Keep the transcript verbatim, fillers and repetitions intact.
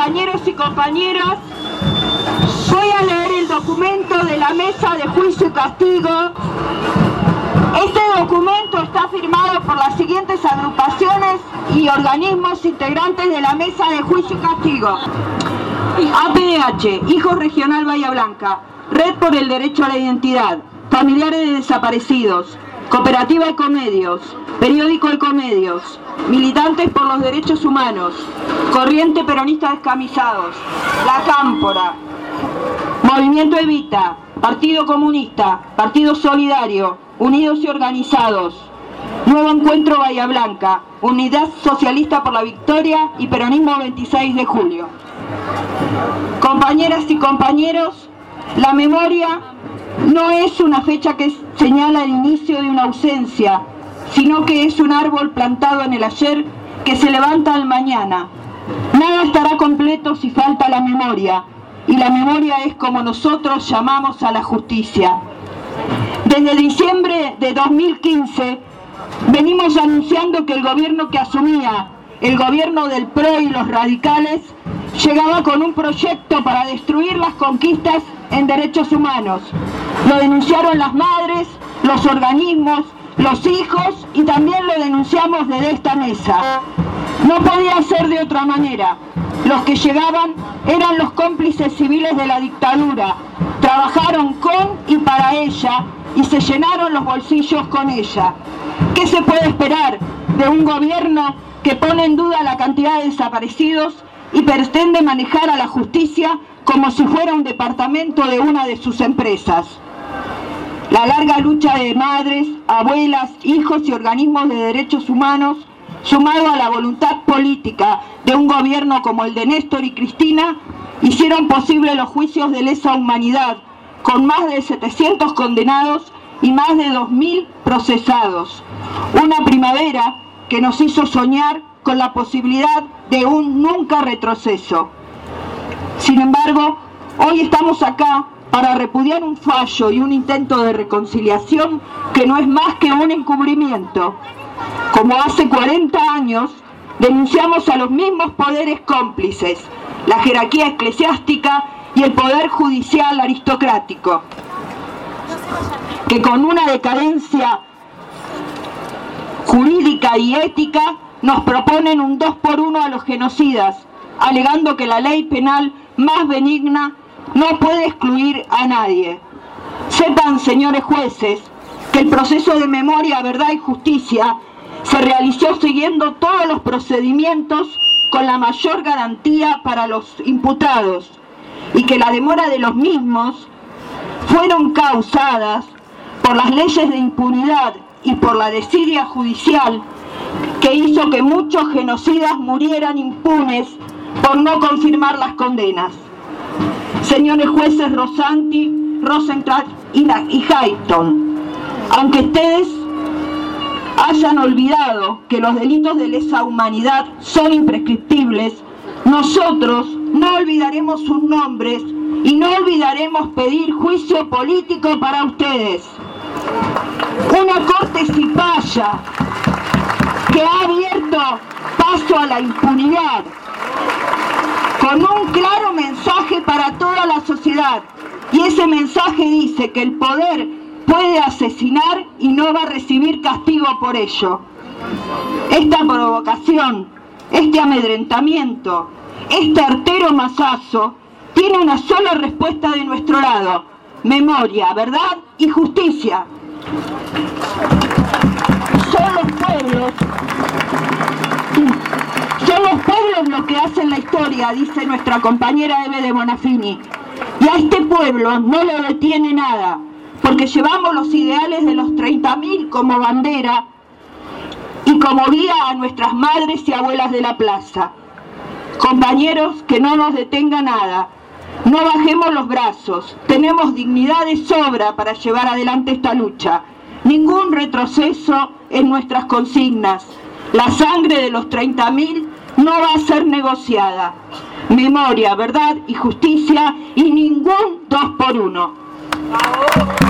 compañeros y compañeras, voy a leer el documento de la Mesa de Juicio y Castigo. Este documento está firmado por las siguientes agrupaciones y organismos integrantes de la Mesa de Juicio y Castigo: A P D H, Hijos Regional Bahía Blanca, Red por el Derecho a la Identidad, Familiares de Desaparecidos, Cooperativa Ecomedios, Periódico Ecomedios, Militantes por los Derechos Humanos, Corriente Peronista Descamisados, La Cámpora, Movimiento Evita, Partido Comunista, Partido Solidario, Unidos y Organizados, Nuevo Encuentro Bahía Blanca, Unidad Socialista por la Victoria y Peronismo veintiséis de julio. Compañeras y compañeros, la memoria no es una fecha que señala el inicio de una ausencia, sino que es un árbol plantado en el ayer que se levanta al mañana. Nada estará completo si falta la memoria, y la memoria es como nosotros llamamos a la justicia. Desde diciembre de dos mil quince venimos anunciando que el gobierno que asumía, el gobierno del P R O y los radicales, llegaba con un proyecto para destruir las conquistas en derechos humanos. Lo denunciaron las madres, los organismos, los hijos, y también lo denunciamos desde esta mesa. No podía ser de otra manera. Los que llegaban eran los cómplices civiles de la dictadura. Trabajaron con y para ella y se llenaron los bolsillos con ella. ¿Qué se puede esperar de un gobierno que pone en duda la cantidad de desaparecidos y pretende manejar a la justicia como si fuera un departamento de una de sus empresas? La larga lucha de madres, abuelas, hijos y organismos de derechos humanos, sumado a la voluntad política de un gobierno como el de Néstor y Cristina, hicieron posible los juicios de lesa humanidad, con más de setecientos condenados y más de dos mil procesados. Una primavera que nos hizo soñar con la posibilidad de un nunca retroceso. Sin embargo, hoy estamos acá para repudiar un fallo y un intento de reconciliación que no es más que un encubrimiento. Como hace cuarenta años, denunciamos a los mismos poderes cómplices, la jerarquía eclesiástica y el poder judicial aristocrático, que con una decadencia jurídica y ética nos proponen un dos por uno a los genocidas, alegando que la ley penal más benigna no puede excluir a nadie. Sepan, señores jueces, que el proceso de memoria, verdad y justicia se realizó siguiendo todos los procedimientos con la mayor garantía para los imputados, y que la demora de los mismos fueron causadas por las leyes de impunidad y por la desidia judicial que hizo que muchos genocidas murieran impunes por no confirmar las condenas. Señores jueces Rosanti, Rosenthal y Hayton, aunque ustedes hayan olvidado que los delitos de lesa humanidad son imprescriptibles, nosotros no olvidaremos sus nombres y no olvidaremos pedir juicio político para ustedes. Una corte cipaya que ha abierto paso a la impunidad, con un claro mensaje para toda la sociedad, y ese mensaje dice que el poder puede asesinar y no va a recibir castigo por ello. Esta provocación, este amedrentamiento, este artero mazazo tiene una sola respuesta de nuestro lado: memoria, verdad y justicia. Son los pueblos, son los pueblos los que hacen la historia, dice nuestra compañera Eve de Bonafini, y a este pueblo no lo detiene nada, porque llevamos los ideales de los treinta mil como bandera y como guía a nuestras madres y abuelas de la plaza. Compañeros, que no nos detenga nada, no bajemos los brazos, tenemos dignidad de sobra para llevar adelante esta lucha. Ningún retroceso en nuestras consignas. La sangre de los treinta mil no va a ser negociada. Memoria, verdad y justicia, y ningún dos por uno.